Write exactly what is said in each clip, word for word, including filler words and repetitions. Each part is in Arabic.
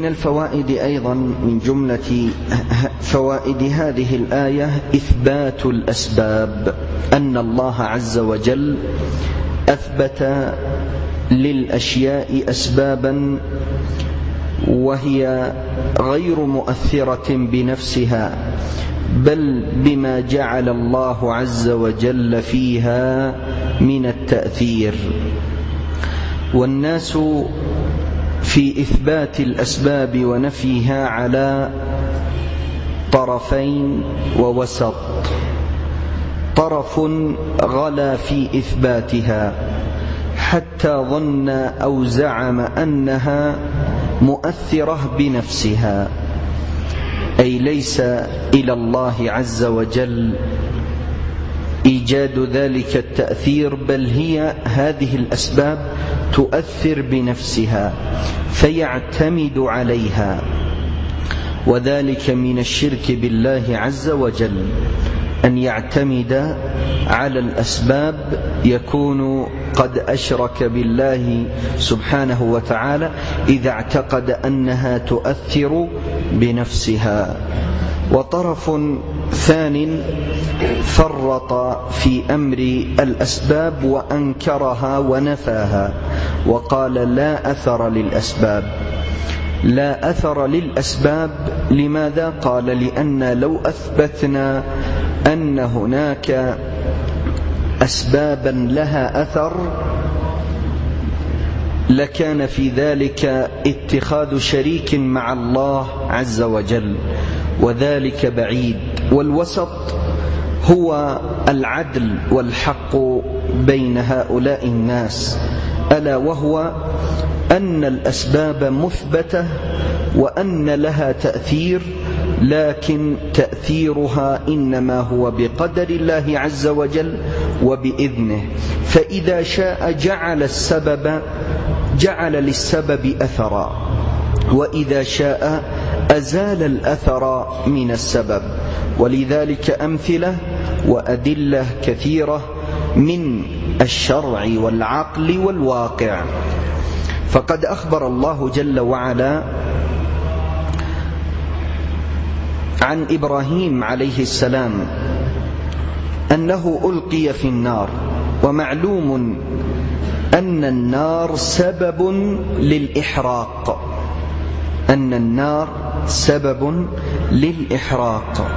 من الفوائد أيضا من جملة فوائد هذه الآية إثبات الأسباب، أن الله عز وجل أثبت للأشياء أسبابا وهي غير مؤثرة بنفسها، بل بما جعل الله عز وجل فيها من التأثير. والناس في إثبات الأسباب ونفيها على طرفين ووسط، طرف غلا في إثباتها حتى ظن أو زعم أنها مؤثرة بنفسها، أي ليس إلى الله عز وجل إيجاد ذلك التأثير، بل هي هذه الأسباب تؤثر بنفسها فيعتمد عليها، وذلك من الشرك بالله عز وجل، أن يعتمد على الأسباب يكون قد أشرك بالله سبحانه وتعالى إذا اعتقد أنها تؤثر بنفسها. وطرف ثان فرط في أمر الأسباب وأنكرها ونفاها وقال لا أثر للأسباب. لا أثر للأسباب لماذا؟ قال لأن لو أثبتنا أن هناك أسبابا لها أثر لكان في ذلك اتخاذ شريك مع الله عز وجل، وذلك بعيد. والوسط هو العدل والحق بين هؤلاء الناس، ألا وهو أن الأسباب مثبتة وأن لها تأثير، لكن تأثيرها إنما هو بقدر الله عز وجل وبإذنه، فإذا شاء جعل السبب جعل للسبب أثرا، وإذا شاء أزال الأثر من السبب. ولذلك أمثلة وأدلة كثيرة من الشرع والعقل والواقع. فقد أخبر الله جل وعلا عن إبراهيم عليه السلام أنه ألقي في النار، ومعلوم أن النار سبب للإحراق، أن النار سبب للإحراق،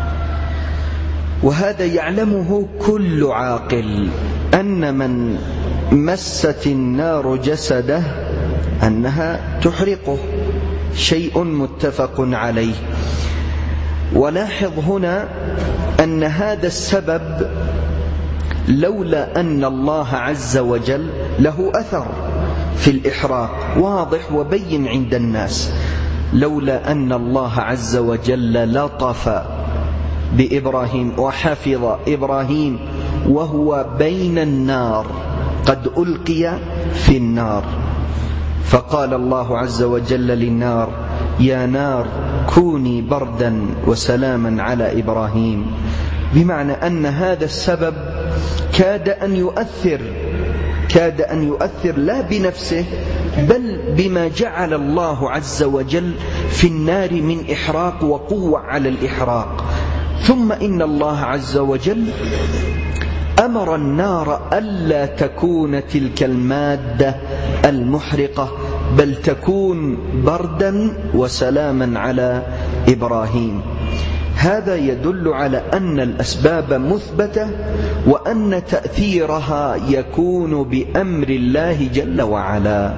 وهذا يعلمه كل عاقل، أن من مست النار جسده أنها تحرقه، شيء متفق عليه. ولاحظ هنا أن هذا السبب لولا أن الله عز وجل له أثر في الإحراق واضح وبين عند الناس، لولا أن الله عز وجل لطف بإبراهيم وحفظ إبراهيم وهو بين النار قد ألقي في النار، فقال الله عز وجل للنار يا نار كوني بردا وسلاما على إبراهيم، بمعنى أن هذا السبب كاد أن يؤثر كاد أن يؤثر لا بنفسه بل بما جعل الله عز وجل في النار من إحراق وقوة على الإحراق. ثم إن الله عز وجل أمر النار ألا تكون تلك المادة المحرقة بل تكون بردا وسلاما على إبراهيم. هذا يدل على أن الأسباب مثبتة وأن تأثيرها يكون بأمر الله جل وعلا.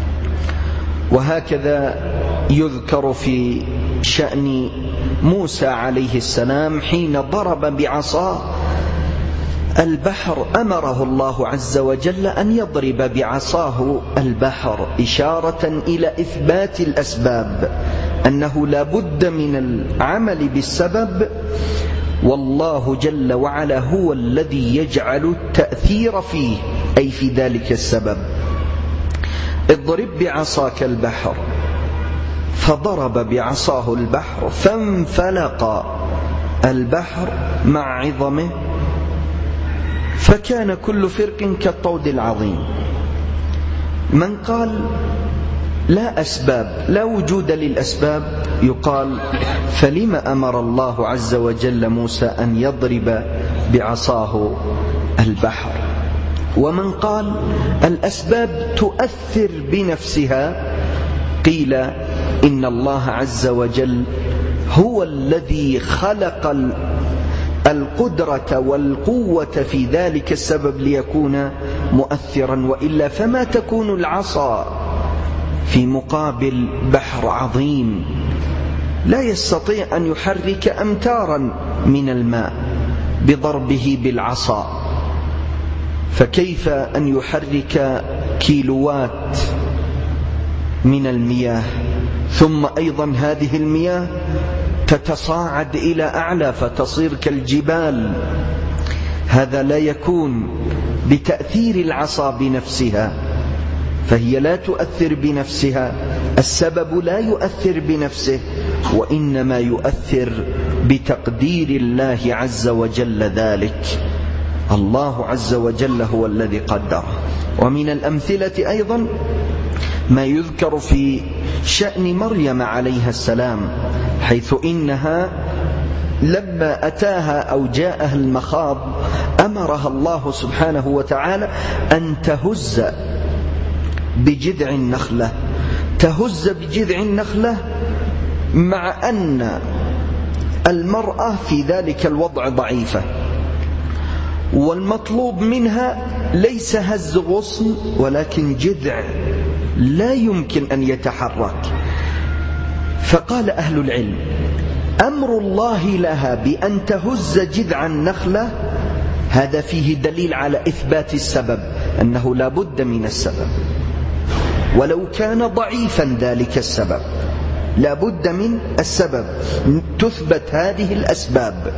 وهكذا يذكر في شأن موسى عليه السلام حين ضرب بعصاه البحر، أمره الله عز وجل أن يضرب بعصاه البحر إشارة إلى إثبات الأسباب، أنه لا بد من العمل بالسبب، والله جل وعلا هو الذي يجعل التأثير فيه أي في ذلك السبب. اضرب بعصاك البحر، فضرب بعصاه البحر فانفلق البحر مع عظمه فكان كل فرق كالطود العظيم. من قال لا أسباب، لا وجود للأسباب، يقال فلم أمر الله عز وجل موسى أن يضرب بعصاه البحر. ومن قال الأسباب تؤثر بنفسها، قيل إن الله عز وجل هو الذي خلق القدرة والقوة في ذلك السبب ليكون مؤثرا، وإلا فما تكون العصا في مقابل بحر عظيم لا يستطيع أن يحرك أمتارا من الماء بضربه بالعصا، فكيف أن يحرك كيلوات من المياه؟ ثم أيضا هذه المياه تتصاعد إلى أعلى فتصير كالجبال، هذا لا يكون بتأثير العصا بنفسها، فهي لا تؤثر بنفسها، السبب لا يؤثر بنفسه، وإنما يؤثر بتقدير الله عز وجل ذلك. الله عز وجل هو الذي قدر. ومن الأمثلة أيضا ما يذكر في شأن مريم عليها السلام، حيث إنها لما أتاها أو جاءها المخاض أمرها الله سبحانه وتعالى أن تهز بجذع النخلة، تهز بجذع النخلة، مع أن المرأة في ذلك الوضع ضعيفة، والمطلوب منها ليس هز غصن ولكن جذع لا يمكن أن يتحرك. فقال أهل العلم أمر الله لها بأن تهز جذع النخلة هذا فيه دليل على إثبات السبب، أنه لا بد من السبب، ولو كان ضعيفا ذلك السبب لا بد من السبب، تثبت هذه الأسباب.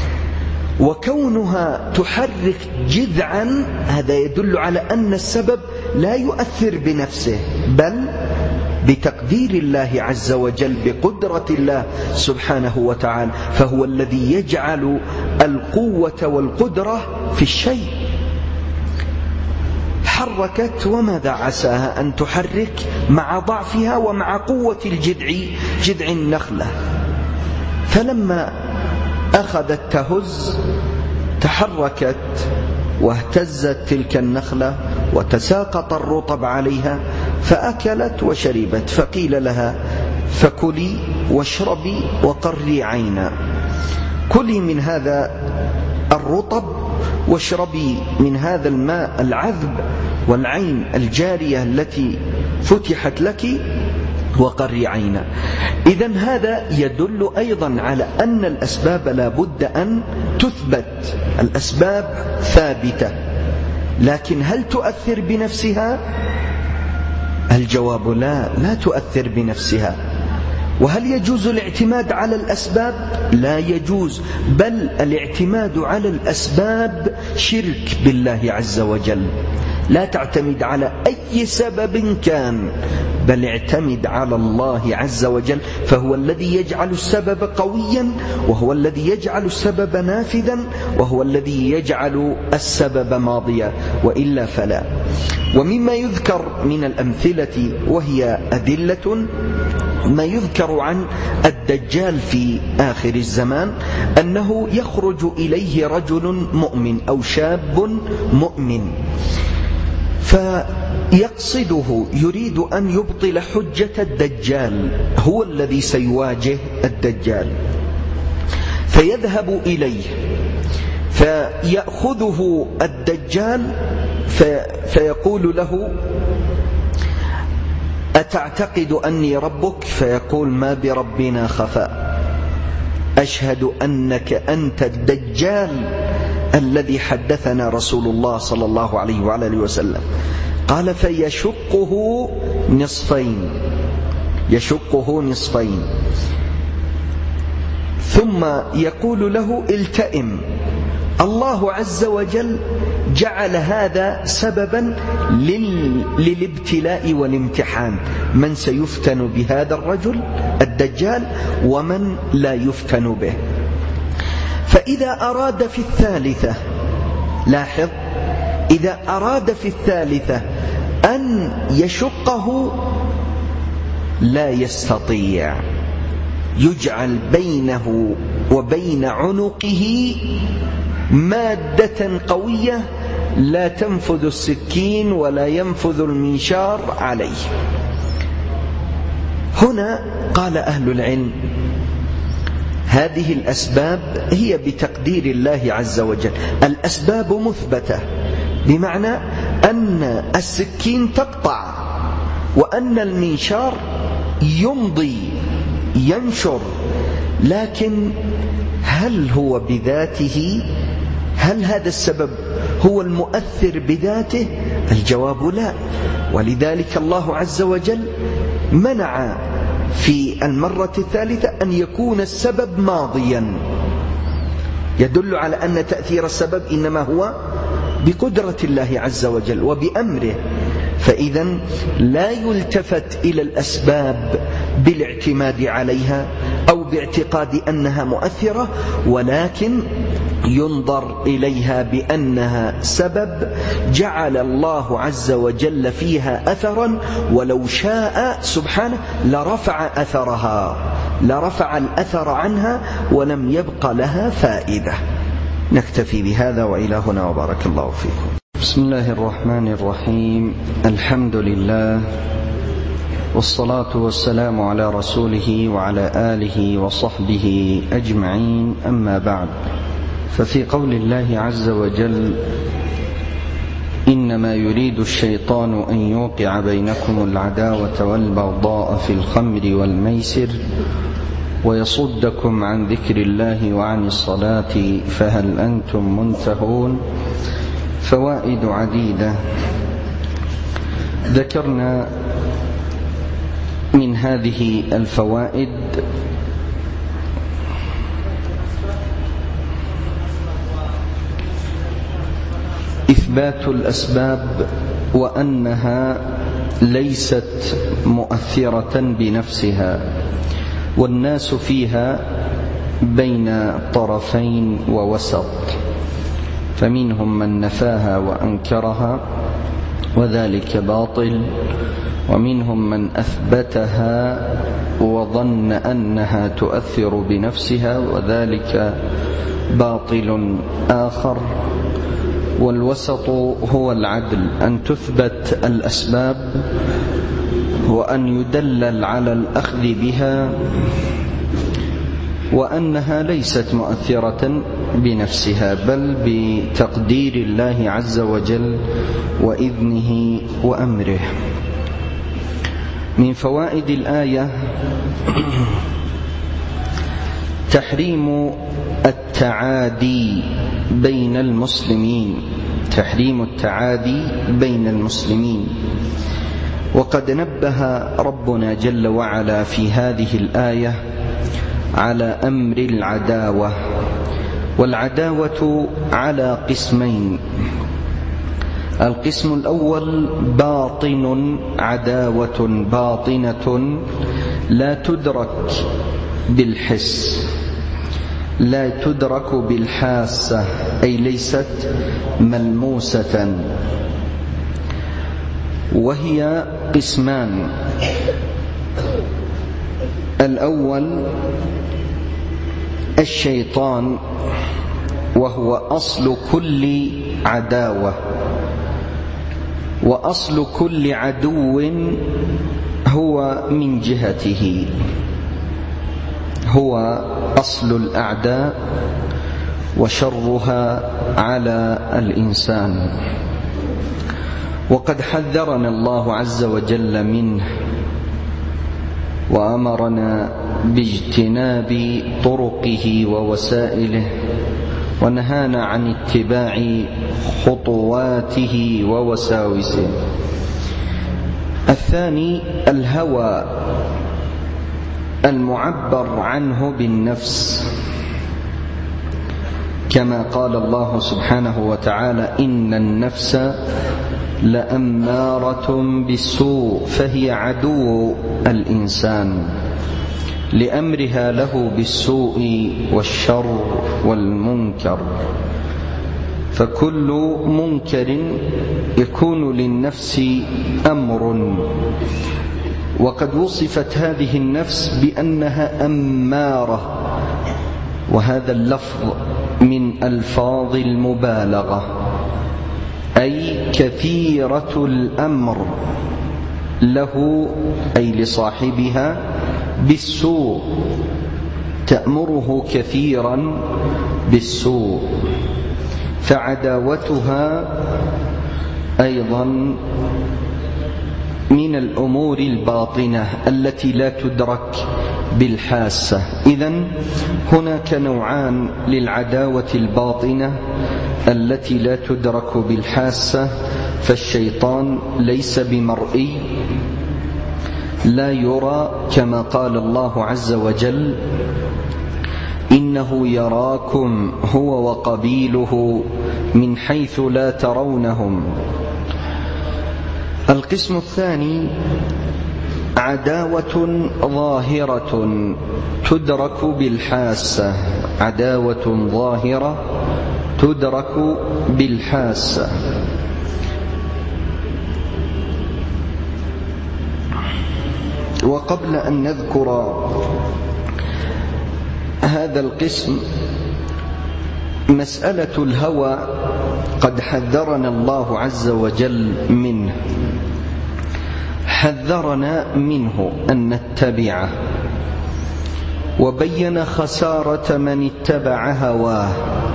وكونها تحرك جذعا هذا يدل على أن السبب لا يؤثر بنفسه، بل بتقدير الله عز وجل، بقدرة الله سبحانه وتعالى، فهو الذي يجعل القوة والقدرة في الشيء. حركت، وماذا عساها أن تحرك مع ضعفها ومع قوة الجذع، جذع النخلة. فلما أخذت تهز تحركت واهتزت تلك النخلة وتساقط الرطب عليها، فأكلت وشربت، فقيل لها فكلي واشربي وقري عينا، كلي من هذا الرطب واشربي من هذا الماء العذب والعين الجارية التي فتحت لك وقري عينا. إذن هذا يدل أيضا على أن الأسباب لا بد أن تثبت، الأسباب ثابتة، لكن هل تؤثر بنفسها؟ الجواب لا، لا تؤثر بنفسها. وهل يجوز الاعتماد على الأسباب؟ لا يجوز، بل الاعتماد على الأسباب شرك بالله عز وجل. لا تعتمد على أي سبب كان، بل اعتمد على الله عز وجل، فهو الذي يجعل السبب قويا، وهو الذي يجعل السبب نافذا، وهو الذي يجعل السبب ماضيا، وإلا فلا. ومما يذكر من الأمثلة وهي أدلة، ما يذكر عن الدجال في آخر الزمان أنه يخرج إليه رجل مؤمن أو شاب مؤمن، فيقصده، يريد أن يبطل حجة الدجال، هو الذي سيواجه الدجال، فيذهب إليه فيأخذه الدجال فيقول له أتعتقد أني ربك؟ فيقول ما بربنا خفاء، أشهد أنك أنت الدجال الذي حدثنا رسول الله صلى الله عليه وعلى آله وسلم. قال فيشقه نصفين، يشقه نصفين، ثم يقول له التئم، الله عز وجل جعل هذا سببا لل... للابتلاء والامتحان، من سيفتن بهذا الرجل الدجال ومن لا يفتن به. فإذا أراد في الثالثة، لاحظ، إذا أراد في الثالثة أن يشقه لا يستطيع، يجعل بينه وبين عنقه مادة قوية لا تنفذ السكين ولا ينفذ المنشار عليه. هنا قال أهل العلم هذه الأسباب هي بتقدير الله عز وجل، الأسباب مثبتة، بمعنى أن السكين تقطع وأن المنشار يمضي ينشر، لكن هل هو بذاته؟ هل هذا السبب هو المؤثر بذاته؟ الجواب لا. ولذلك الله عز وجل منع في المرة الثالثة أن يكون السبب ماضيا، يدل على أن تأثير السبب إنما هو بقدرة الله عز وجل وبأمره. فإذا لا يلتفت إلى الأسباب بالاعتماد عليها أو باعتقاد أنها مؤثرة، ولكن ينظر إليها بأنها سبب جعل الله عز وجل فيها أثرا، ولو شاء سبحانه لرفع أثرها، لرفع الأثر عنها ولم يبق لها فائدة. نكتفي بهذا وإلى هنا وبارك الله فيكم. بسم الله الرحمن الرحيم. الحمد لله والصلاة والسلام على رسوله وعلى آله وصحبه أجمعين، أما بعد. ففي قول الله عز وجل: إنما يريد الشيطان أن يوقع بينكم العداوة والبغضاء في الخمر والميسر ويصدكم عن ذكر الله وعن الصلاة فهل أنتم منتهون. فوائد عديدة ذكرنا من هذه الفوائد إثبات الأسباب وأنها ليست مؤثرة بنفسها، والناس فيها بين طرفين ووسط، فمنهم من نفاها وأنكرها وذلك باطل، ومنهم من أثبتها وظن أنها تؤثر بنفسها وذلك باطل آخر. والوسط هو العدل، أن تثبت الأسباب وأن يدلل على الأخذ بها وأنها ليست مؤثرة بنفسها بل بتقدير الله عز وجل وإذنه وأمره. من فوائد الآية تحريم التعادي بين المسلمين، تحريم التعادي بين المسلمين. وقد نبه ربنا جل وعلا في هذه الآية على أمر العداوة، والعداوة على قسمين: القسم الأول باطن، عداوة باطنة لا تدرك بالحس، لا تدرك بالحاسة، أي ليست ملموسة، وهي قسمان: الأول الشيطان، وهو أصل كل عداوة، وأصل كل عدو هو من جهته، هو أصل الأعداء وشرها على الإنسان. وقد حذرنا الله عز وجل منه وأمرنا باجتناب طرقه ووسائله، ونهانا عن اتباع خطواته ووساوسه. الثاني الهوى المعبر عنه بالنفس، كما قال الله سبحانه وتعالى: إن النفس لأمارة بالسوء، فهي عدو الإنسان لأمرها له بالسوء والشر والمنكر. فكل منكر يكون للنفس أمر وقد وصفت هذه النفس بأنها أمارة، وهذا اللفظ من ألفاظ المبالغة، أي كثيرة الأمر له أي لصاحبها بالسوء، تأمره كثيرا بالسوء. فعداوتها أيضا من الأمور الباطنة التي لا تدرك بالحاسة. إذن هناك نوعان للعداوة الباطنة التي لا تدرك بالحاسة. فالشيطان ليس بمرئي، لا يرى، كما قال الله عز وجل: إنه يراكم هو وقبيله من حيث لا ترونهم. القسم الثاني عداوة ظاهرة تدرك بالحاسة، عداوة ظاهرة تدرك بالحاسة. وقبل أن نذكر هذا القسم، مسألة الهوى قد حذرنا الله عز وجل منه، حذرنا منه أن نتبعه، وبين خسارة من اتبع هواه،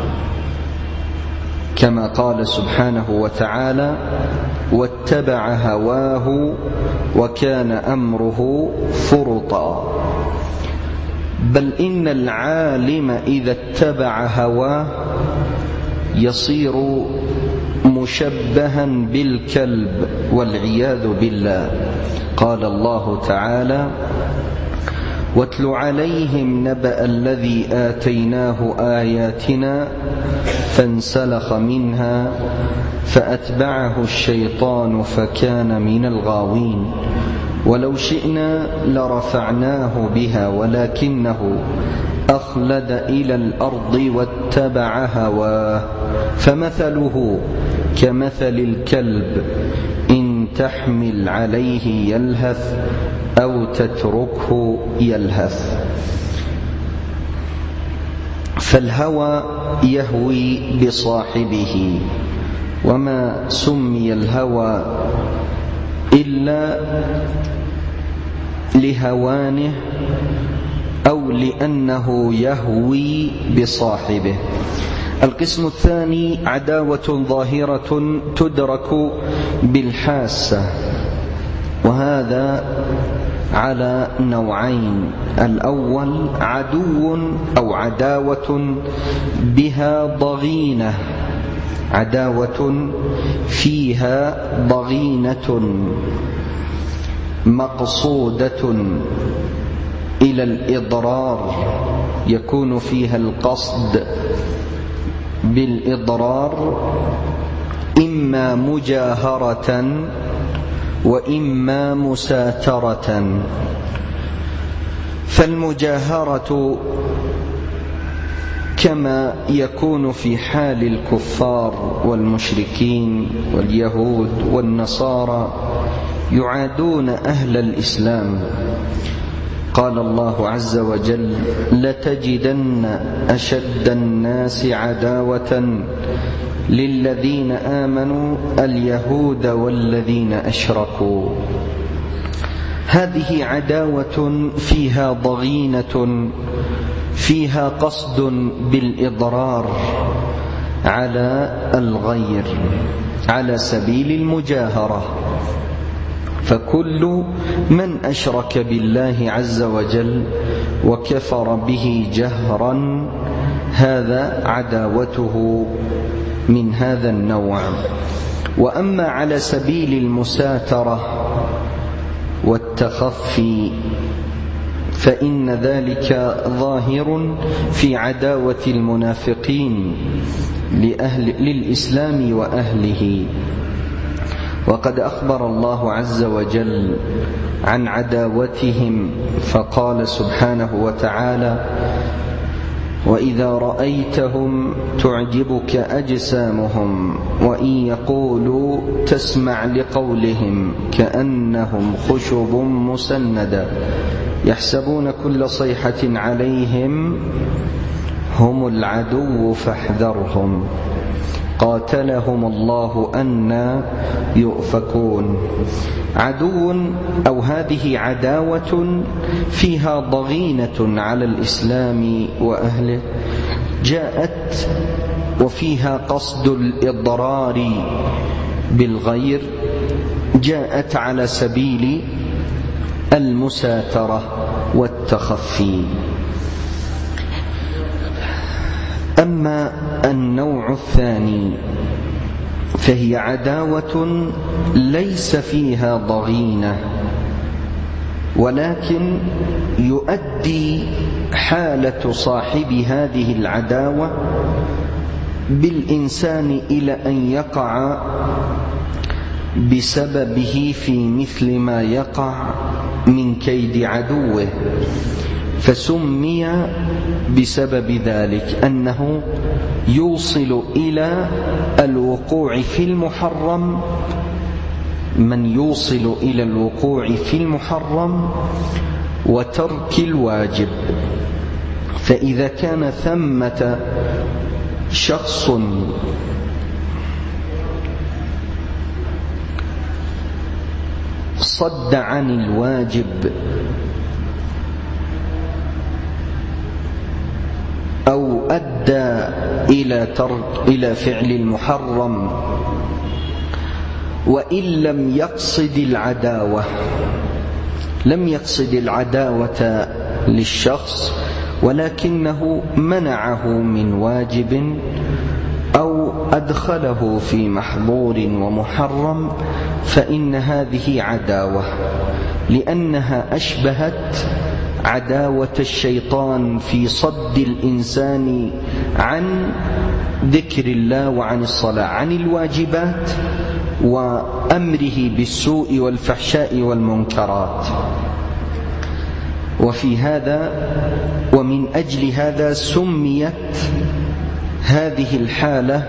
كما قال سبحانه وتعالى: واتبع هواه وكان أمره فرطا. بل إن العالم إذا اتبع هواه يصير مشبها بالكلب والعياذ بالله. قال الله تعالى: واتل عليهم نبأ الذي آتيناه آياتنا فانسلخ منها فأتبعه الشيطان فكان من الغاوين ولو شئنا لرفعناه بها ولكنه أخلد إلى الأرض واتبع هواه فمثله كمثل الكلب إن تحمل عليه يلهث أو تتركه يلهث. فالهوى يهوي بصاحبه، وما سمي الهوى إلا لهوانه أو لأنه يهوي بصاحبه. القسم الثاني عداوة ظاهرة تدرك بالحاسة، وهذا على نوعين: الأول عدو أو عداوة بها ضغينة، عداوة فيها ضغينة مقصودة إلى الإضرار، يكون فيها القصد بالإضرار إما مجاهرة وإما مساترة. فالمجاهرة كما يكون في حال الكفار والمشركين واليهود والنصارى يعادون أهل الإسلام. قال الله عز وجل: لتجدن أشد الناس عداوة للذين آمنوا اليهود والذين أشركوا. هذه عداوة فيها ضغينة، فيها قصد بالإضرار على الغير على سبيل المجاهرة. فكل من أشرك بالله عز وجل وكفر به جهرا هذا عداوته من هذا النوع. وأما على سبيل المساترة والتخفي فإن ذلك ظاهر في عداوة المنافقين لأهل للإسلام وأهله. وقد أخبر الله عز وجل عن عداوتهم فقال سبحانه وتعالى: وإذا رأيتهم تعجبك أجسامهم وإن يقولوا تسمع لقولهم كأنهم خشب مسندة يحسبون كل صيحة عليهم هم العدو فاحذرهم قاتلهم الله أنى يؤفكون. عدو أو هذه عداوة فيها ضغينة على الإسلام وأهله، جاءت وفيها قصد الإضرار بالغير، جاءت على سبيل المساترة والتخفي. أما النوع الثاني فهي عداوة ليس فيها ضغينة، ولكن يؤدي حالة صاحب هذه العداوة بالإنسان إلى أن يقع بسببه في مثل ما يقع من كيد عدوه، فسمي بسبب ذلك أنه يوصل إلى الوقوع في المحرم، من يوصل إلى الوقوع في المحرم وترك الواجب. فإذا كان ثمة شخص صد عن الواجب أو أدى إلى ترك إلى فعل المحرم وإن لم يقصد العداوة، لم يقصد العداوة للشخص ولكنه منعه من واجب أو أدخله في محظور ومحرم، فإن هذه عداوة، لأنها أشبهت عداوة الشيطان في صد الإنسان عن ذكر الله وعن الصلاة، عن الواجبات وأمره بالسوء والفحشاء والمنكرات. وفي هذا ومن أجل هذا سميت هذه الحالة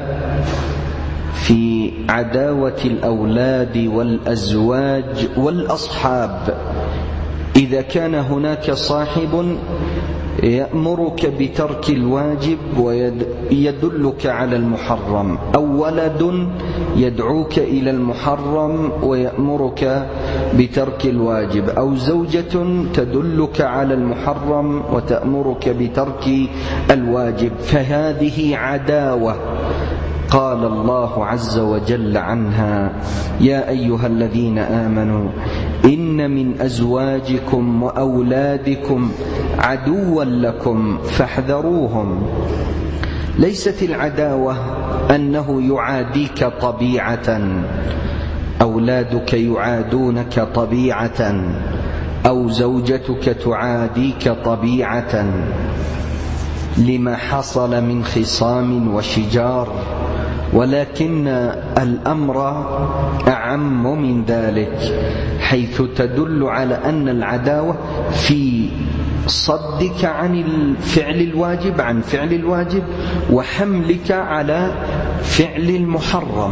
في عداوة الأولاد والأزواج والأصحاب. إذا كان هناك صاحب يأمرك بترك الواجب ويدلك على المحرم، أو ولد يدعوك إلى المحرم ويأمرك بترك الواجب، أو زوجة تدلك على المحرم وتأمرك بترك الواجب، فهذه عداوة. قال الله عز وجل عنها: يا أيها الذين آمنوا إن من أزواجكم وأولادكم عدوا لكم فاحذروهم. ليست العداوة أنه يعاديك طبيعة، أولادك يعادونك طبيعة، أو زوجتك تعاديك طبيعة لما حصل من خصام وشجار، ولكن الأمر أعم من ذلك، حيث تدل على أن العداوة في صدك عن فعل الواجب عن فعل الواجب وحملك على فعل المحرم،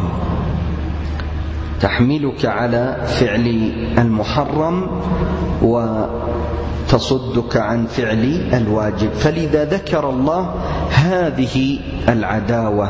تحملك على فعل المحرم وتصدك عن فعل الواجب. فلذا ذكر الله هذه العداوة.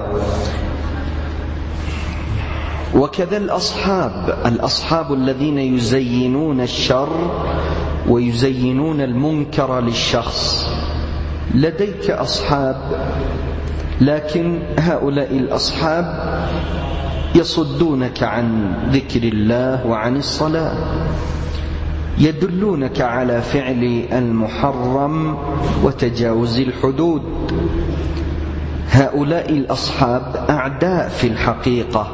وكذا الأصحاب الأصحاب الذين يزينون الشر ويزينون المنكر للشخص. لديك أصحاب، لكن هؤلاء الأصحاب يصدونك عن ذكر الله وعن الصلاة، يدلونك على فعل المحرم وتجاوز الحدود. هؤلاء الأصحاب أعداء في الحقيقة،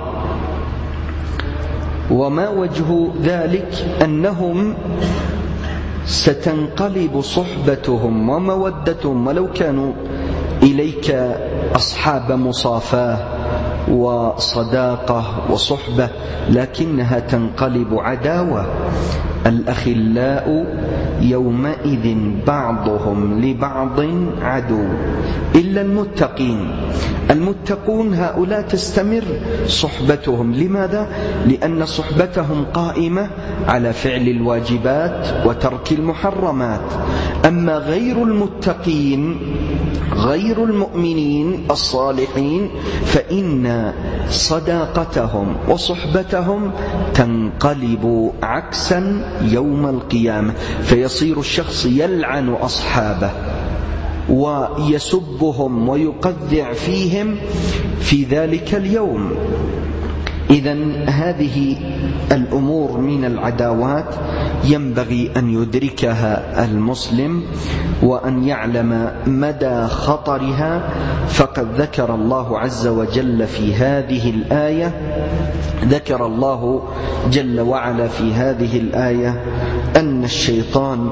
وما وجه ذلك؟ أنهم ستنقلب صحبتهم ومودتهم، ولو كانوا إليك أصحاب مصافاة وصداقة وصحبة، لكنها تنقلب عداوة. الأخلاء يومئذ بعضهم لبعض عدو إلا المتقين. المتقون هؤلاء تستمر صحبتهم. لماذا؟ لأن صحبتهم قائمة على فعل الواجبات وترك المحرمات. أما غير المتقين، غير المؤمنين الصالحين، فإن صداقتهم وصحبتهم تنقلب عكسا يوم القيامة، فيصير الشخص يلعن أصحابه ويسبهم ويقذع فيهم في ذلك اليوم. إذن هذه الأمور من العداوات ينبغي أن يدركها المسلم وأن يعلم مدى خطرها. فقد ذكر الله عز وجل في هذه الآية ذكر الله جل وعلا في هذه الآية أن الشيطان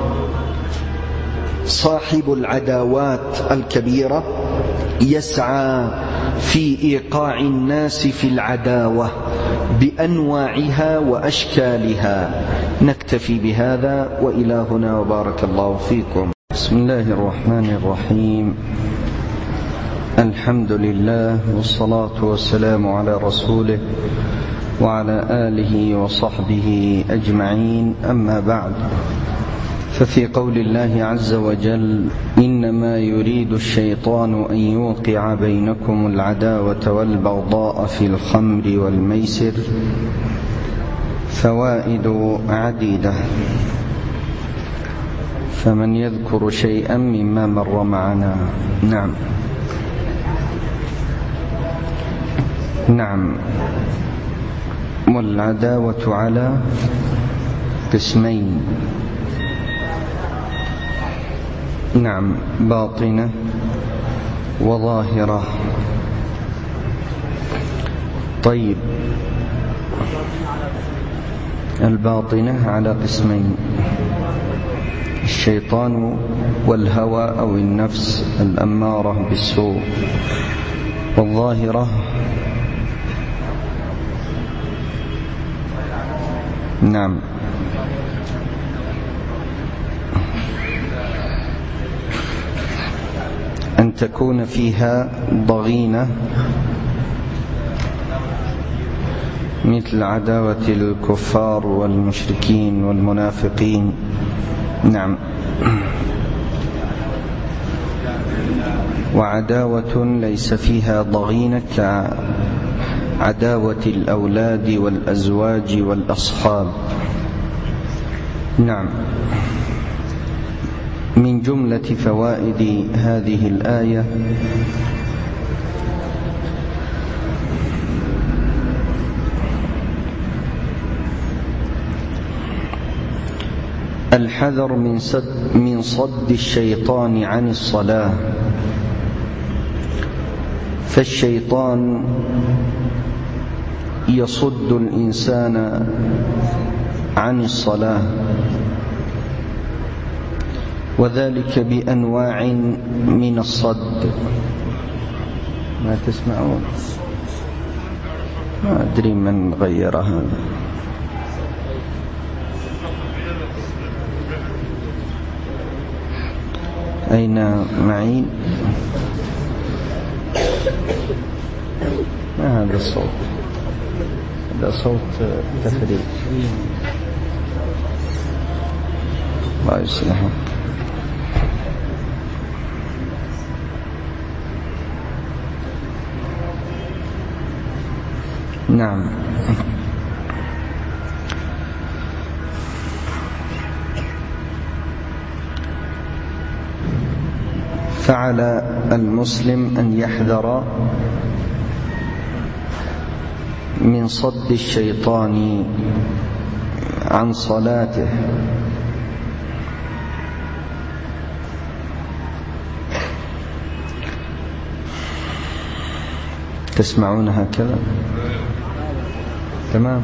صاحب العداوات الكبيرة يسعى في إيقاع الناس في العداوة بأنواعها وأشكالها. نكتفي بهذا، وإلى هنا وبارك الله فيكم. بسم الله الرحمن الرحيم. الحمد لله والصلاة والسلام على رسوله وعلى آله وصحبه أجمعين. أما بعد، ففي قول الله عز وجل: إنما يريد الشيطان أن يوقع بينكم العداوة والبغضاء في الخمر والميسر، فوائد عديدة. فمن يذكر شيئا مما مر معنا؟ نعم نعم والعداوة على قسمين. نعم، باطنة وظاهرة. طيب، الباطنة على قسمين: الشيطان والهوى أو النفس الأمارة بالسوء، والظاهرة نعم أن تكون فيها ضغينة مثل عداوة الكفار والمشركين والمنافقين. نعم. وعداوة ليس فيها ضغينة كعداوة الأولاد والأزواج والأصحاب. نعم. من جملة فوائد هذه الآية الحذر من صد, من صد الشيطان عن الصلاة. فالشيطان يصد الإنسان عن الصلاة، وذلك بأنواع من الصد. ما تسمعون؟ ما أدري من غير هذا. أين معين؟ ما هذا الصوت؟ هذا صوت تفريغ. الله يصلحه. نعم. فعلى المسلم أن يحذر من صد الشيطان عن صلاته. تسمعون هكذا؟ تمام.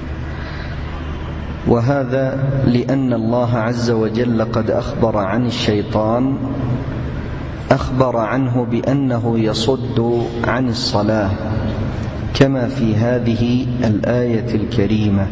وهذا لأن الله عز وجل قد أخبر عن الشيطان أخبر عنه بأنه يصد عن الصلاة كما في هذه الآية الكريمة: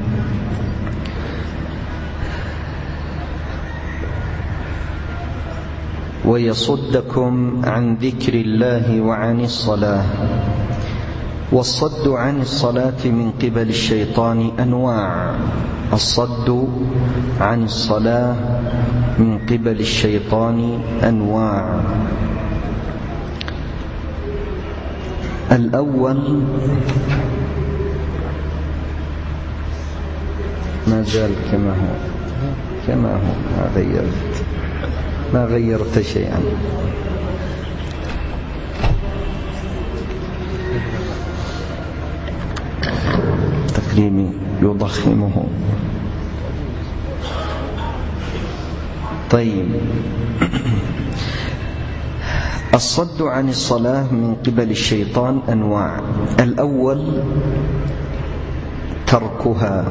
ويصدكم عن ذكر الله وعن الصلاة. والصد عن الصلاة من قبل الشيطان أنواع. الصد عن الصلاة من قبل الشيطان أنواع. الأول ما زال كما هو كما هو ما غيرت ما غيرت شيئا. تقريبي يضخمه. طيب، الصد عن الصلاة من قبل الشيطان أنواع. الأول تركها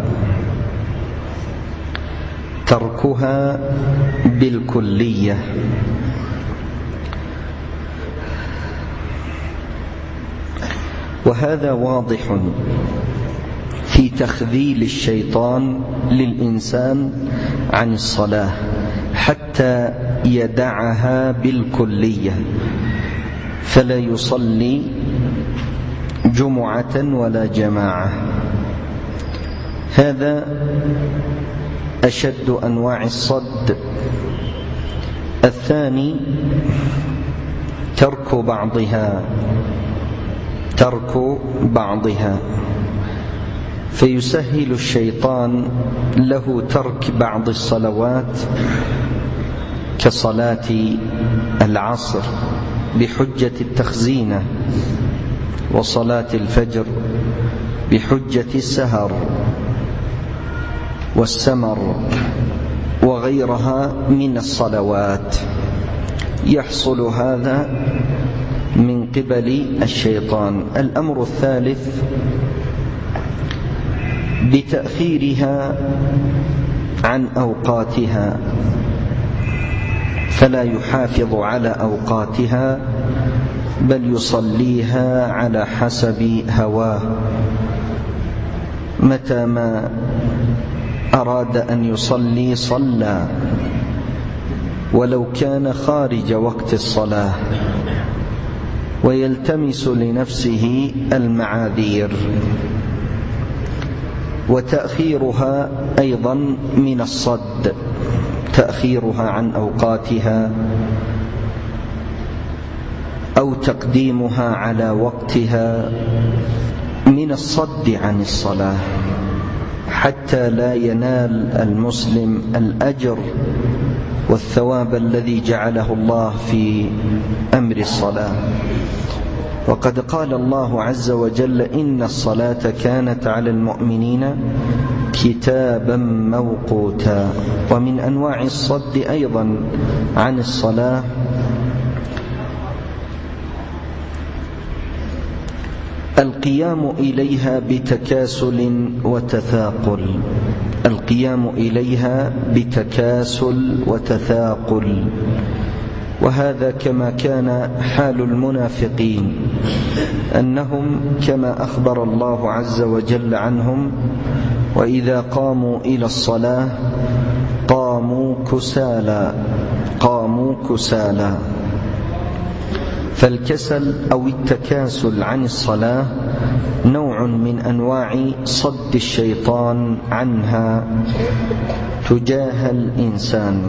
تركها بالكلية، وهذا واضح في تخذيل الشيطان للإنسان عن الصلاة حتى يدعها بالكلية، فلا يصلي جمعة ولا جماعة. هذا أشد أنواع الصد. الثاني ترك بعضها ترك بعضها فيسهل الشيطان له ترك بعض الصلوات كصلاة العصر بحجة التخزينة، وصلاة الفجر بحجة السهر والسمر وغيرها من الصلوات. يحصل هذا من قبل الشيطان. الأمر الثالث بتأخيرها عن أوقاتها، فلا يحافظ على أوقاتها بل يصليها على حسب هواه. متى ما أراد أن يصلي صلى، ولو كان خارج وقت الصلاة، ويلتمس لنفسه المعاذير. وتأخيرها أيضا من الصد، تأخيرها عن أوقاتها أو تقديمها على وقتها من الصد عن الصلاة، حتى لا ينال المسلم الأجر والثواب الذي جعله الله في أمر الصلاة. وقد قال الله عز وجل: إن الصلاة كانت على المؤمنين كتابا موقوتا. ومن أنواع الصد أيضا عن الصلاة القيام إليها بتكاسل وتثاقل القيام إليها بتكاسل وتثاقل وهذا كما كان حال المنافقين، أنهم كما أخبر الله عز وجل عنهم: وإذا قاموا إلى الصلاة قاموا كسالى قاموا كسالى فالكسل أو التكاسل عن الصلاة نوع من أنواع صد الشيطان عنها تجاه الإنسان.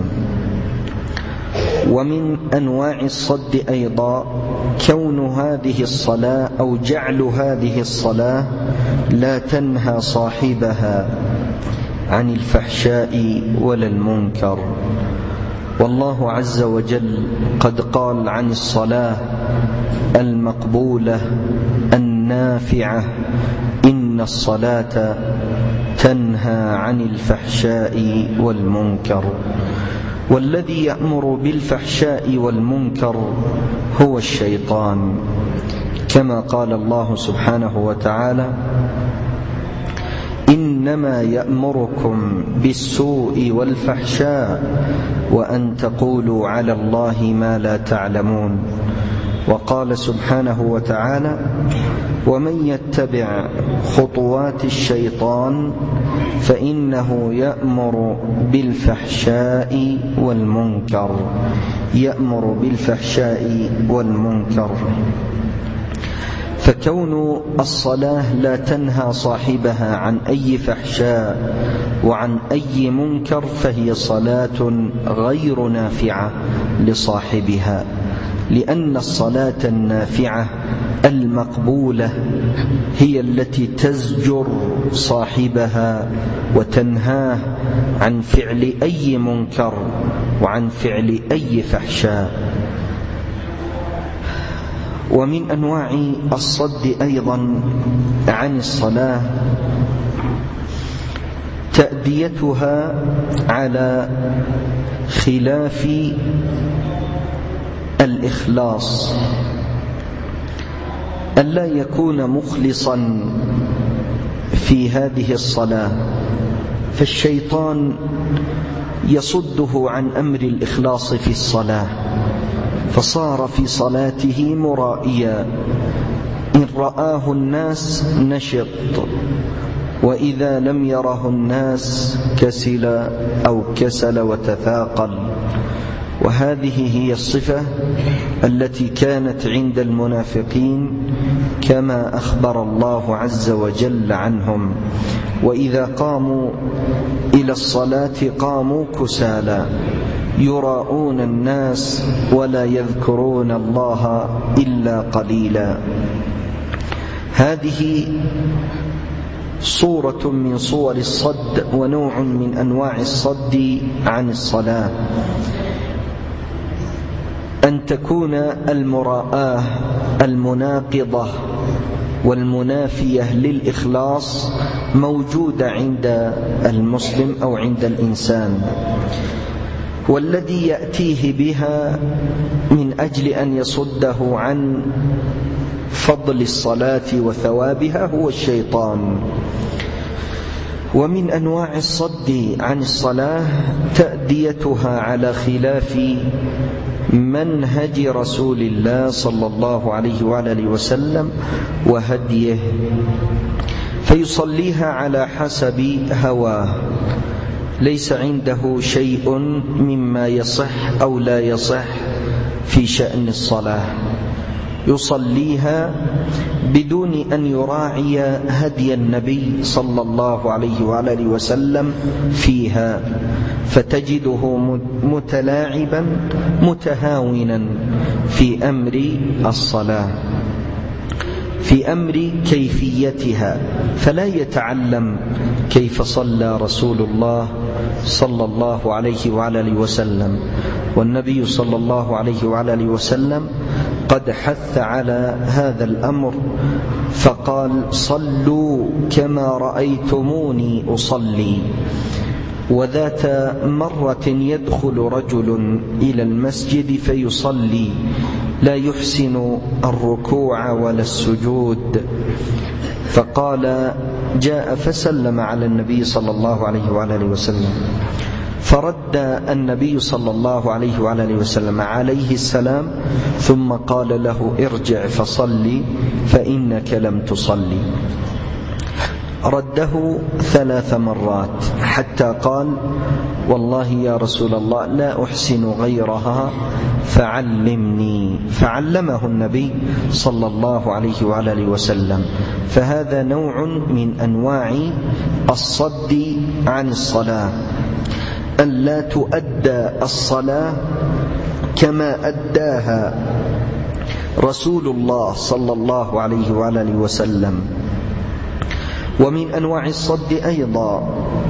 ومن أنواع الصد أيضا كون هذه الصلاة أو جعل هذه الصلاة لا تنهى صاحبها عن الفحشاء ولا المنكر. والله عز وجل قد قال عن الصلاة المقبولة النافعة: إن الصلاة تنهى عن الفحشاء والمنكر. والذي يأمر بالفحشاء والمنكر هو الشيطان، كما قال الله سبحانه وتعالى: إن إنما يأمركم بالسوء والفحشاء وأن تقولوا على الله ما لا تعلمون. وقال سبحانه وتعالى: ومن يتبع خطوات الشيطان فإنه يأمر بالفحشاء والمنكر يأمر بالفحشاء والمنكر. فكون الصلاة لا تنهى صاحبها عن أي فحشاء وعن أي منكر فهي صلاة غير نافعة لصاحبها، لأن الصلاة النافعة المقبولة هي التي تزجر صاحبها وتنهاه عن فعل أي منكر وعن فعل أي فحشاء. ومن أنواع الصد أيضا عن الصلاة تأديتها على خلاف الإخلاص، ألا يكون مخلصا في هذه الصلاة، فالشيطان يصده عن أمر الإخلاص في الصلاة، فصار في صلاته مرائيا، إن رآه الناس نشط، وإذا لم يره الناس كسل أو كسل وتثاقل. وهذه هي الصفة التي كانت عند المنافقين كما أخبر الله عز وجل عنهم: وإذا قاموا إلى الصلاة قاموا كسالى يراءون الناس ولا يذكرون الله إلا قليلا. هذه صورة من صور الصد ونوع من أنواع الصد عن الصلاة، أن تكون المراءة المناقضة والمنافية للإخلاص موجودة عند المسلم أو عند الإنسان، والذي يأتيه بها من أجل أن يصده عن فضل الصلاة وثوابها هو الشيطان. ومن أنواع الصد عن الصلاة تأديتها على خلاف منهج رسول الله صلى الله عليه وآله وسلم وهديه، فيصليها على حسب هواه، ليس عنده شيء مما يصح أو لا يصح في شأن الصلاة، يصليها بدون أن يراعي هدي النبي صلى الله عليه وآله وسلم فيها، فتجده متلاعبا متهاونا في أمر الصلاة، في أمر كيفيتها، فلا يتعلم كيف صلى رسول الله صلى الله عليه وآله وسلم. والنبي صلى الله عليه وآله وسلم قد حث على هذا الأمر فقال: صلوا كما رأيتموني أصلي. وذات مرة يدخل رجل إلى المسجد فيصلي لا يحسن الركوع ولا السجود، فقال جاء فسلم على النبي صلى الله عليه وآله وسلم، فرد النبي صلى الله عليه وآله وسلم عليه السلام، ثم قال له: ارجع فصلي فإنك لم تصلي. رده ثلاث مرات حتى قال: والله يا رسول الله لا أحسن غيرها فعلمني، فعلمه النبي صلى الله عليه وآله وسلم. فهذا نوع من أنواع الصد عن الصلاة، أن لا تؤدى الصلاة كما أداها رسول الله صلى الله عليه وآله وسلم. ومن أنواع الصد أيضا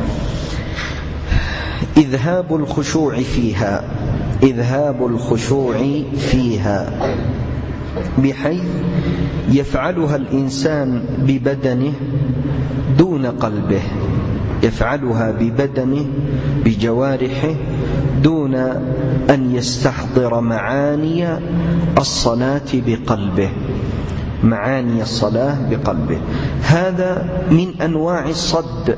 إذهاب الخشوع فيها، إذهاب الخشوع فيها بحيث يفعلها الإنسان ببدنه دون قلبه، يفعلها ببدنه بجوارحه دون أن يستحضر معاني الصلاة بقلبه. معاني الصلاة بقلبه. هذا من أنواع الصد.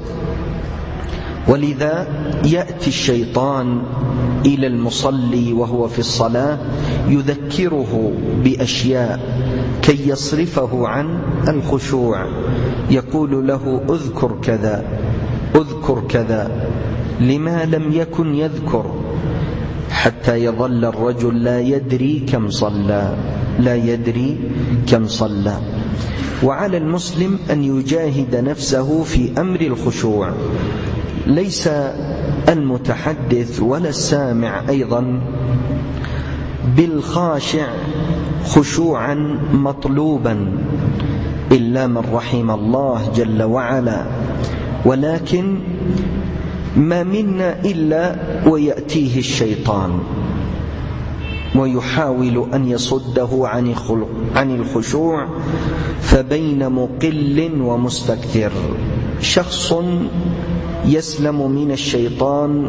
ولذا يأتي الشيطان إلى المصلي وهو في الصلاة يذكره بأشياء كي يصرفه عن الخشوع، يقول له اذكر كذا اذكر كذا، لما لم يكن يذكر، حتى يظل الرجل لا يدري كم صلى لا يدري كم صلى. وعلى المسلم أن يجاهد نفسه في أمر الخشوع، ليس المتحدث ولا السامع أيضا بالخاشع خشوعا مطلوبا إلا من رحم الله جل وعلا، ولكن ما منا إلا ويأتيه الشيطان ويحاول أن يصده عن الخشوع، فبين مقل ومستكثر شخص يسلم من الشيطان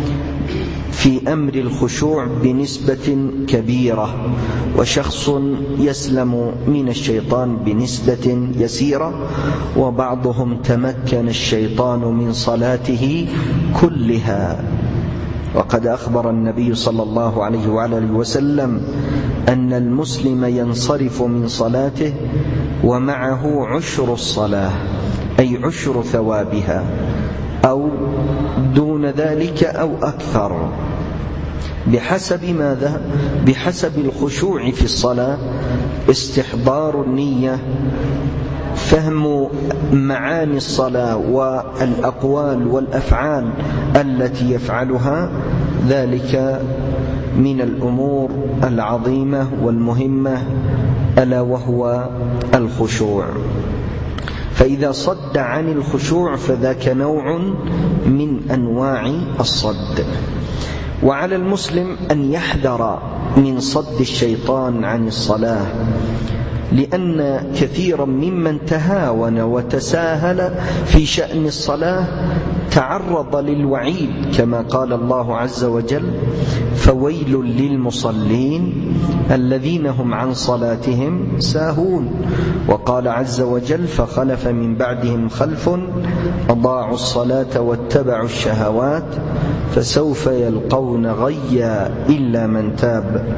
في أمر الخشوع بنسبة كبيرة، وشخص يسلم من الشيطان بنسبة يسيرة، وبعضهم تمكن الشيطان من صلاته كلها. وقد أخبر النبي صلى الله عليه وعلى آله وسلم أن المسلم ينصرف من صلاته ومعه عشر الصلاة، أي عشر ثوابها، أو دون ذلك أو أكثر، بحسب ماذا؟ بحسب الخشوع في الصلاة، استحضار النية، فهم معاني الصلاة والأقوال والأفعال التي يفعلها، ذلك من الأمور العظيمة والمهمة، ألا وهو الخشوع. فإذا صد عن الخشوع فذاك نوع من أنواع الصد. وعلى المسلم أن يحذر من صد الشيطان عن الصلاة، لأن كثيرا ممن تهاون وتساهل في شأن الصلاة تعرض للوعيد، كما قال الله عز وجل: فويل للمصلين الذين هم عن صلاتهم ساهون. وقال عز وجل: فخلف من بعدهم خلف أضاعوا الصلاة واتبعوا الشهوات فسوف يلقون غيا إلا من تاب،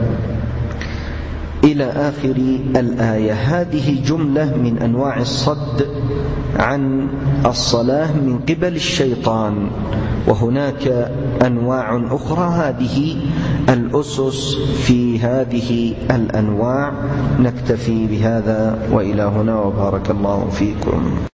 إلى آخر الآية. هذه جملة من أنواع الصد عن الصلاة من قبل الشيطان، وهناك أنواع أخرى. هذه الأسس في هذه الأنواع. نكتفي بهذا وإلى هنا، وبارك الله فيكم.